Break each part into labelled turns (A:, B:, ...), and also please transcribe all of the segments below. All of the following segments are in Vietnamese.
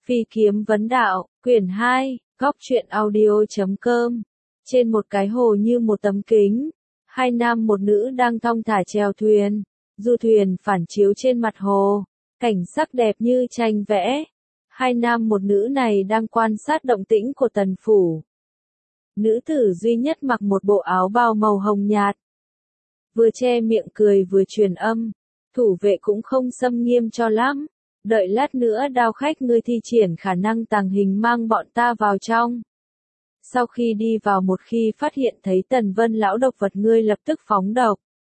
A: Phi kiếm vấn đạo, quyển 2, góc truyện audio.com. Trên một cái hồ như một tấm kính, hai nam một nữ đang thong thả chèo thuyền, du thuyền phản chiếu trên mặt hồ, cảnh sắc đẹp như tranh vẽ. Hai nam một nữ này đang quan sát động tĩnh của tần phủ. Nữ tử duy nhất mặc một bộ áo bào màu hồng nhạt, vừa che miệng cười vừa truyền âm, thủ vệ cũng không xâm nghiêm cho lắm. Đợi lát nữa đao khách ngươi thi triển khả năng tàng hình mang bọn ta vào trong. Sau khi đi vào một khi phát hiện thấy Tần Vân lão độc vật ngươi lập tức phóng độc.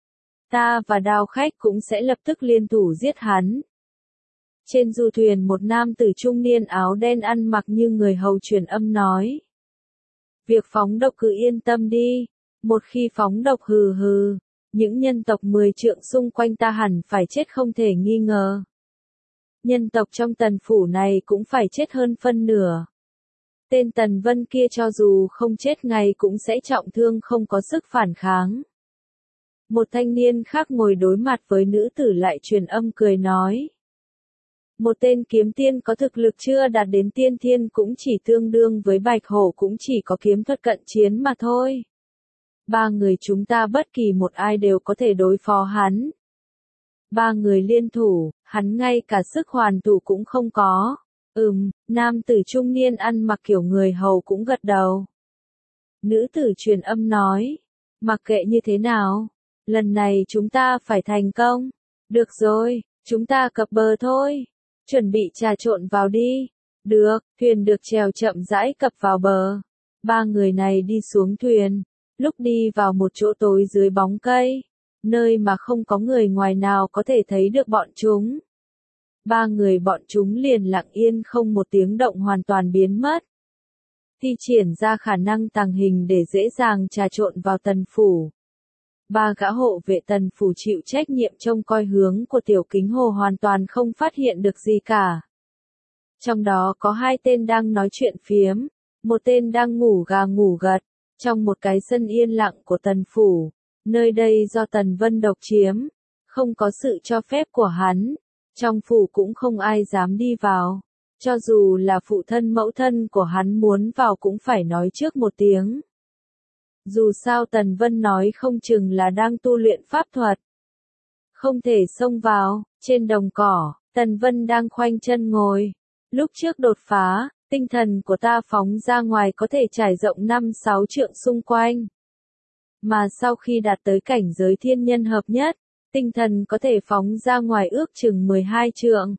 A: Ta và đao khách cũng sẽ lập tức liên thủ giết hắn. Trên du thuyền một nam tử trung niên áo đen ăn mặc như người hầu truyền âm nói. Việc phóng độc cứ yên tâm đi, một khi phóng độc hừ hừ, những nhân tộc 10 trượng xung quanh ta hẳn phải chết không thể nghi ngờ. Nhân tộc trong tần phủ này cũng phải chết hơn phân nửa. Tên Tần Vân kia cho dù không chết ngay cũng sẽ trọng thương không có sức phản kháng. Một thanh niên khác ngồi đối mặt với nữ tử lại truyền âm cười nói. Một tên kiếm tiên có thực lực chưa đạt đến tiên thiên cũng chỉ tương đương với bạch hổ cũng chỉ có kiếm thuật cận chiến mà thôi. Ba người chúng ta bất kỳ một ai đều có thể đối phó hắn. Ba người liên thủ, hắn ngay cả sức hoàn thủ cũng không có. Nam tử trung niên ăn mặc kiểu người hầu cũng gật đầu. Nữ tử truyền âm nói, mặc kệ như thế nào, lần này chúng ta phải thành công. Được rồi, chúng ta cập bờ thôi. Chuẩn bị trà trộn vào đi. Được, thuyền được chèo chậm rãi cập vào bờ. Ba người này đi xuống thuyền, lúc đi vào một chỗ tối dưới bóng cây, nơi mà không có người ngoài nào có thể thấy được bọn chúng. Ba người bọn chúng liền lặng yên không một tiếng động hoàn toàn biến mất. Thi triển ra khả năng tàng hình để dễ dàng trà trộn vào tần phủ. Ba gã hộ vệ tần phủ chịu trách nhiệm trông coi hướng của tiểu kính hồ hoàn toàn không phát hiện được gì cả. Trong đó có hai tên đang nói chuyện phiếm, một tên đang ngủ gà ngủ gật, trong một cái sân yên lặng của tần phủ. Nơi đây do Tần Vân độc chiếm, không có sự cho phép của hắn, trong phủ cũng không ai dám đi vào, cho dù là phụ thân mẫu thân của hắn muốn vào cũng phải nói trước một tiếng. Dù sao Tần Vân nói không chừng là đang tu luyện pháp thuật, không thể xông vào. Trên đồng cỏ, Tần Vân đang khoanh chân ngồi, lúc trước đột phá, tinh thần của ta phóng ra ngoài có thể trải rộng 5-6 trượng xung quanh. Mà sau khi đạt tới cảnh giới thiên nhân hợp nhất, tinh thần có thể phóng ra ngoài ước chừng 12 trượng.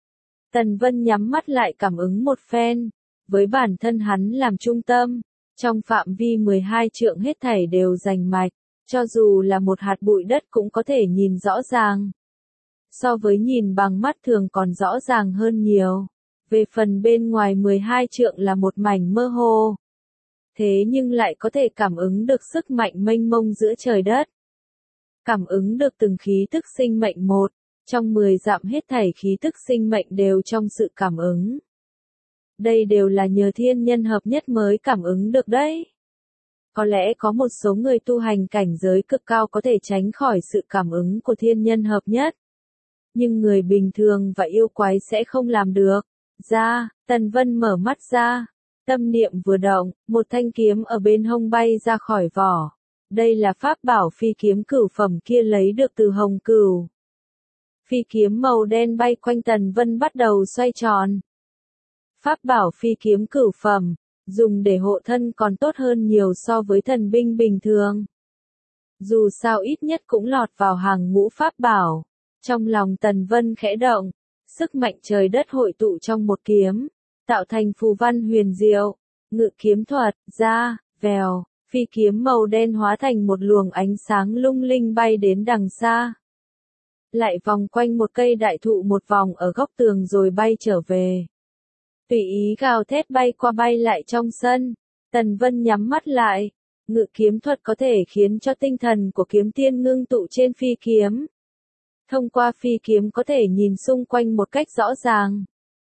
A: Tần Vân nhắm mắt lại cảm ứng một phen, với bản thân hắn làm trung tâm, trong phạm vi 12 trượng hết thảy đều rành mạch, cho dù là một hạt bụi đất cũng có thể nhìn rõ ràng. So với nhìn bằng mắt thường còn rõ ràng hơn nhiều. Về phần bên ngoài 12 trượng là một mảnh mơ hồ. Thế nhưng lại có thể cảm ứng được sức mạnh mênh mông giữa trời đất. Cảm ứng được từng khí tức sinh mệnh một, trong 10 dặm hết thảy khí tức sinh mệnh đều trong sự cảm ứng. Đây đều là nhờ thiên nhân hợp nhất mới cảm ứng được đấy. Có lẽ có một số người tu hành cảnh giới cực cao có thể tránh khỏi sự cảm ứng của thiên nhân hợp nhất. Nhưng người bình thường và yêu quái sẽ không làm được. Tần Vân mở mắt ra. Tâm niệm vừa động, một thanh kiếm ở bên hông bay ra khỏi vỏ. Đây là pháp bảo phi kiếm cửu phẩm kia lấy được từ Hồng Cửu. Phi kiếm màu đen bay quanh Tần Vân bắt đầu xoay tròn. Pháp bảo phi kiếm cửu phẩm, dùng để hộ thân còn tốt hơn nhiều so với thần binh bình thường. Dù sao ít nhất cũng lọt vào hàng ngũ pháp bảo. Trong lòng Tần Vân khẽ động, sức mạnh trời đất hội tụ trong một kiếm, tạo thành phù văn huyền diệu, ngự kiếm thuật, vèo, phi kiếm màu đen hóa thành một luồng ánh sáng lung linh bay đến đằng xa. Lại vòng quanh một cây đại thụ một vòng ở góc tường rồi bay trở về. Tùy ý gào thét bay qua bay lại trong sân, Tần Vân nhắm mắt lại, ngự kiếm thuật có thể khiến cho tinh thần của kiếm tiên ngưng tụ trên phi kiếm. Thông qua phi kiếm có thể nhìn xung quanh một cách rõ ràng.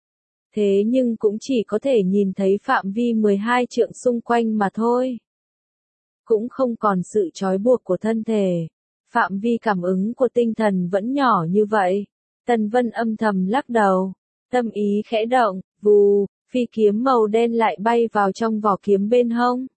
A: Thế nhưng cũng chỉ có thể nhìn thấy phạm vi 12 trượng xung quanh mà thôi. Cũng không còn sự trói buộc của thân thể. Phạm vi cảm ứng của tinh thần vẫn nhỏ như vậy. Tần Vân âm thầm lắc đầu. Tâm ý khẽ động, Vù, phi kiếm màu đen lại bay vào trong vỏ kiếm bên hông.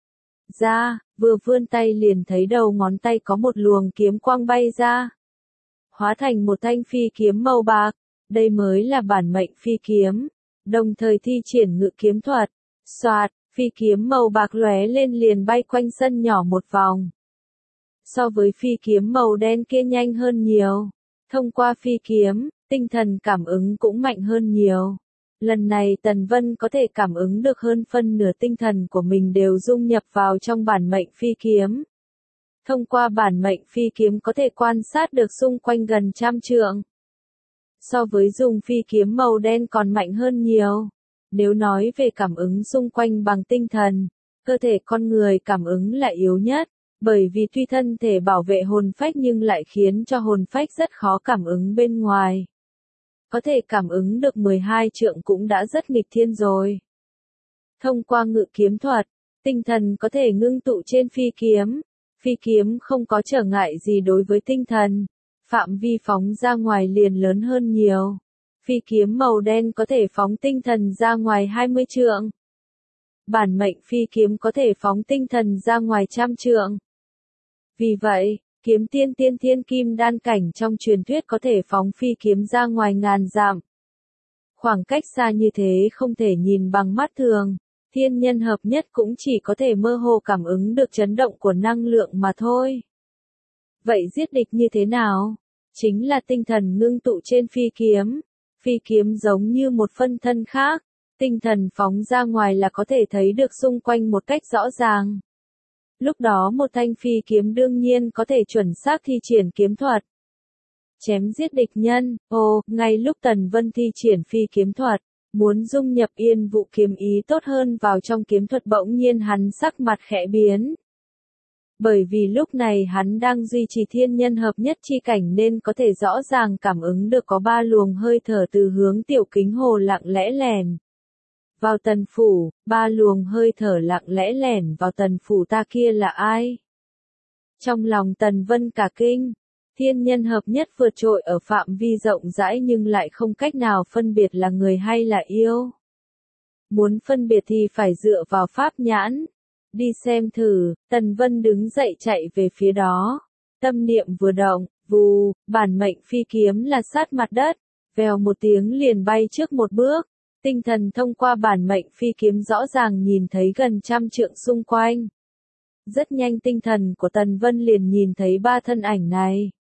A: Ra, vừa vươn tay liền thấy đầu ngón tay có một luồng kiếm quang bay ra. Hóa thành một thanh phi kiếm màu bạc, đây mới là bản mệnh phi kiếm, đồng thời thi triển ngự kiếm thuật. Soạt, phi kiếm màu bạc lóe lên liền bay quanh sân nhỏ một vòng. So với phi kiếm màu đen kia nhanh hơn nhiều. Thông qua phi kiếm, tinh thần cảm ứng cũng mạnh hơn nhiều. Lần này Tần Vân có thể cảm ứng được hơn phân nửa tinh thần của mình đều dung nhập vào trong bản mệnh phi kiếm. Thông qua bản mệnh phi kiếm có thể quan sát được xung quanh gần 100 trượng. So với dùng phi kiếm màu đen còn mạnh hơn nhiều. Nếu nói về cảm ứng xung quanh bằng tinh thần, cơ thể con người cảm ứng là yếu nhất, bởi vì tuy thân thể bảo vệ hồn phách nhưng lại khiến cho hồn phách rất khó cảm ứng bên ngoài. Có thể cảm ứng được 12 trượng cũng đã rất nghịch thiên rồi. Thông qua ngự kiếm thuật, tinh thần có thể ngưng tụ trên phi kiếm. Phi kiếm không có trở ngại gì đối với tinh thần. Phạm vi phóng ra ngoài liền lớn hơn nhiều. Phi kiếm màu đen có thể phóng tinh thần ra ngoài 20 trượng. Bản mệnh phi kiếm có thể phóng tinh thần ra ngoài 100 trượng. Vì vậy, kiếm tiên thiên kim đan cảnh trong truyền thuyết có thể phóng phi kiếm ra ngoài ngàn dặm. Khoảng cách xa như thế không thể nhìn bằng mắt thường, thiên nhân hợp nhất cũng chỉ có thể mơ hồ cảm ứng được chấn động của năng lượng mà thôi. Vậy giết địch như thế nào? Chính là tinh thần ngưng tụ trên phi kiếm. Phi kiếm giống như một phân thân khác, tinh thần phóng ra ngoài là có thể thấy được xung quanh một cách rõ ràng. Lúc đó một thanh phi kiếm đương nhiên có thể chuẩn xác thi triển kiếm thuật. Chém giết địch nhân. Ngay lúc Tần Vân thi triển phi kiếm thuật, muốn dung nhập Yên Vụ kiếm ý tốt hơn vào trong kiếm thuật, bỗng nhiên hắn sắc mặt khẽ biến. Bởi vì lúc này hắn đang duy trì thiên nhân hợp nhất chi cảnh nên có thể rõ ràng cảm ứng được có 3 luồng hơi thở từ hướng Tiểu Kính Hồ lặng lẽ lèn vào Tần phủ. 3 luồng hơi thở lặng lẽ lẻn vào Tần phủ ta kia là ai? Trong lòng Tần Vân cả kinh, thiên nhân hợp nhất vượt trội ở phạm vi rộng rãi nhưng lại không cách nào phân biệt là người hay là yêu. Muốn phân biệt thì phải dựa vào pháp nhãn. Đi xem thử. Tần Vân đứng dậy chạy về phía đó. Tâm niệm vừa động, vù, bản mệnh phi kiếm là sát mặt đất, vèo một tiếng liền bay trước một bước. Tinh thần thông qua bản mệnh phi kiếm rõ ràng nhìn thấy gần 100 trượng xung quanh. Rất nhanh tinh thần của Tần Vân liền nhìn thấy 3 thân ảnh này.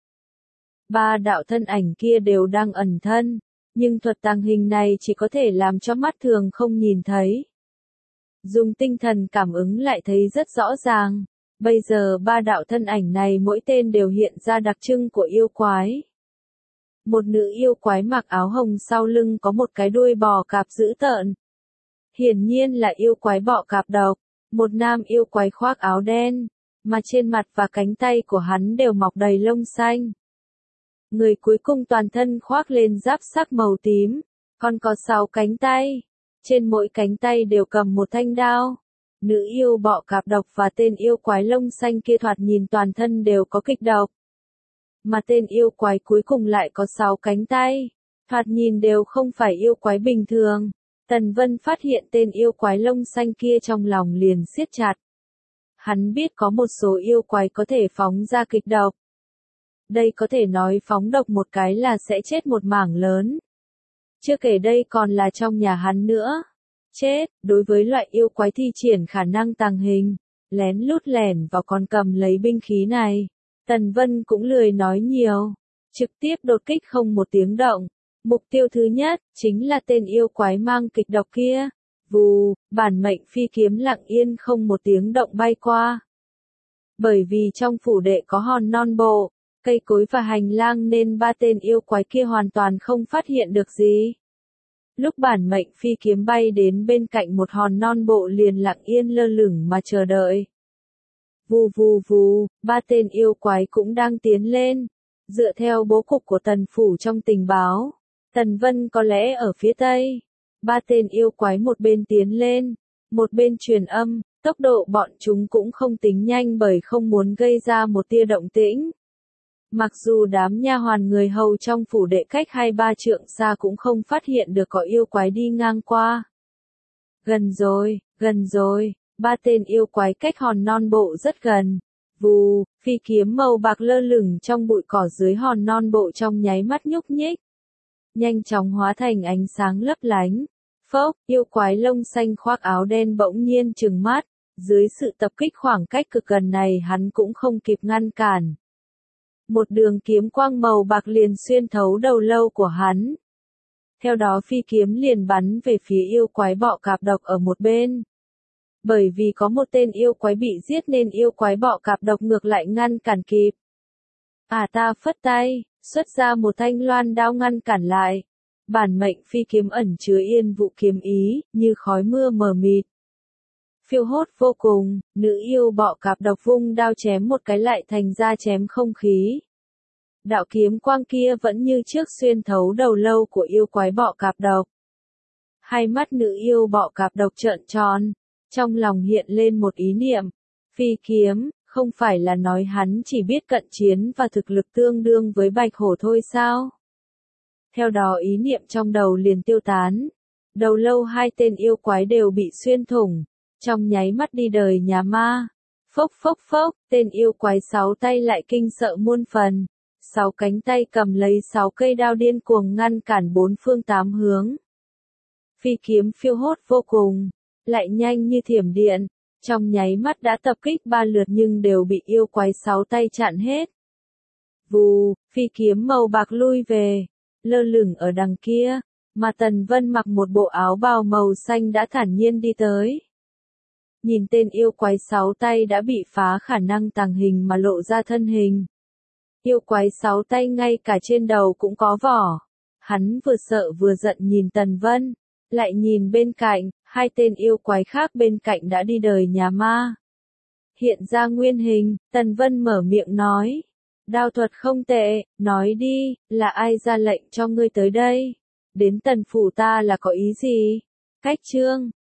A: 3 đạo thân ảnh kia đều đang ẩn thân, nhưng thuật tàng hình này chỉ có thể làm cho mắt thường không nhìn thấy. Dùng tinh thần cảm ứng lại thấy rất rõ ràng. Bây giờ 3 đạo thân ảnh này mỗi tên đều hiện ra đặc trưng của yêu quái. Một nữ yêu quái mặc áo hồng sau lưng có một cái đuôi bò cạp dữ tợn. Hiển nhiên là yêu quái bọ cạp độc. Một nam yêu quái khoác áo đen, mà trên mặt và cánh tay của hắn đều mọc đầy lông xanh. Người cuối cùng toàn thân khoác lên giáp sắc màu tím, còn có 6 cánh tay. Trên mỗi cánh tay đều cầm một thanh đao. Nữ yêu bọ cạp độc và tên yêu quái lông xanh kia thoạt nhìn toàn thân đều có kịch độc. Mà tên yêu quái cuối cùng lại có 6 cánh tay. Thoạt nhìn đều không phải yêu quái bình thường. Tần Vân phát hiện tên yêu quái lông xanh kia trong lòng liền siết chặt. Hắn biết có một số yêu quái có thể phóng ra kịch độc. Đây có thể nói phóng độc một cái là sẽ chết một mảng lớn. Chưa kể đây còn là trong nhà hắn nữa. Chết, đối với loại yêu quái thi triển khả năng tàng hình, lén lút lẻn vào còn cầm lấy binh khí này. Tần Vân cũng lười nói nhiều. Trực tiếp đột kích không một tiếng động. Mục tiêu thứ nhất, chính là tên yêu quái mang kịch độc kia. Vù, bản mệnh phi kiếm lặng yên không một tiếng động bay qua. Bởi vì trong phủ đệ có hòn non bộ, cây cối và hành lang nên 3 tên yêu quái kia hoàn toàn không phát hiện được gì. Lúc bản mệnh phi kiếm bay đến bên cạnh một hòn non bộ liền lặng yên lơ lửng mà chờ đợi. Vù vù vù, 3 tên yêu quái cũng đang tiến lên. Dựa theo bố cục của Tần phủ trong tình báo, Tần Vân có lẽ ở phía tây. 3 tên yêu quái một bên tiến lên, một bên truyền âm, tốc độ bọn chúng cũng không tính nhanh bởi không muốn gây ra một tia động tĩnh. Mặc dù đám nha hoàn người hầu trong phủ đệ cách 2-3 trượng xa cũng không phát hiện được có yêu quái đi ngang qua. Gần rồi, 3 tên yêu quái cách hòn non bộ rất gần. Vù, phi kiếm màu bạc lơ lửng trong bụi cỏ dưới hòn non bộ trong nháy mắt nhúc nhích. Nhanh chóng hóa thành ánh sáng lấp lánh. Phốc, yêu quái lông xanh khoác áo đen bỗng nhiên trừng mắt. Dưới sự tập kích khoảng cách cực gần này hắn cũng không kịp ngăn cản. Một đường kiếm quang màu bạc liền xuyên thấu đầu lâu của hắn. Theo đó phi kiếm liền bắn về phía yêu quái bọ cạp độc ở một bên. Bởi vì có một tên yêu quái bị giết nên yêu quái bọ cạp độc ngược lại ngăn cản kịp. Ta phất tay, xuất ra một thanh loan đao ngăn cản lại. Bản mệnh phi kiếm ẩn chứa yên vụ kiếm ý, như khói mưa mờ mịt. Phiêu hốt vô cùng, nữ yêu bọ cạp độc vung đao chém một cái lại thành ra chém không khí. Đạo kiếm quang kia vẫn như trước xuyên thấu đầu lâu của yêu quái bọ cạp độc. Hai mắt nữ yêu bọ cạp độc trợn tròn, trong lòng hiện lên một ý niệm. Phi kiếm, không phải là nói hắn chỉ biết cận chiến và thực lực tương đương với bạch hổ thôi sao? Theo đó ý niệm trong đầu liền tiêu tán. Đầu lâu hai tên yêu quái đều bị xuyên thủng, trong nháy mắt đi đời nhà ma. Phốc phốc phốc, tên yêu quái 6 tay lại kinh sợ muôn phần. 6 cánh tay cầm lấy 6 cây đao điên cuồng ngăn cản 4 phương 8 hướng. Phi kiếm phiêu hốt vô cùng, lại nhanh như thiểm điện, trong nháy mắt đã tập kích 3 lượt nhưng đều bị yêu quái 6 tay chặn hết. Vù, phi kiếm màu bạc lui về, lơ lửng ở đằng kia, mà Tần Vân mặc một bộ áo bào màu xanh đã thản nhiên đi tới. Nhìn tên yêu quái 6 tay đã bị phá khả năng tàng hình mà lộ ra thân hình. Yêu quái 6 tay ngay cả trên đầu cũng có vỏ. Hắn vừa sợ vừa giận nhìn Tần Vân, lại nhìn bên cạnh, hai tên yêu quái khác bên cạnh đã đi đời nhà ma. Hiện ra nguyên hình, Tần Vân mở miệng nói. Đao thuật không tệ, nói đi, là ai ra lệnh cho ngươi tới đây? Đến Tần phủ ta là có ý gì? Cách chương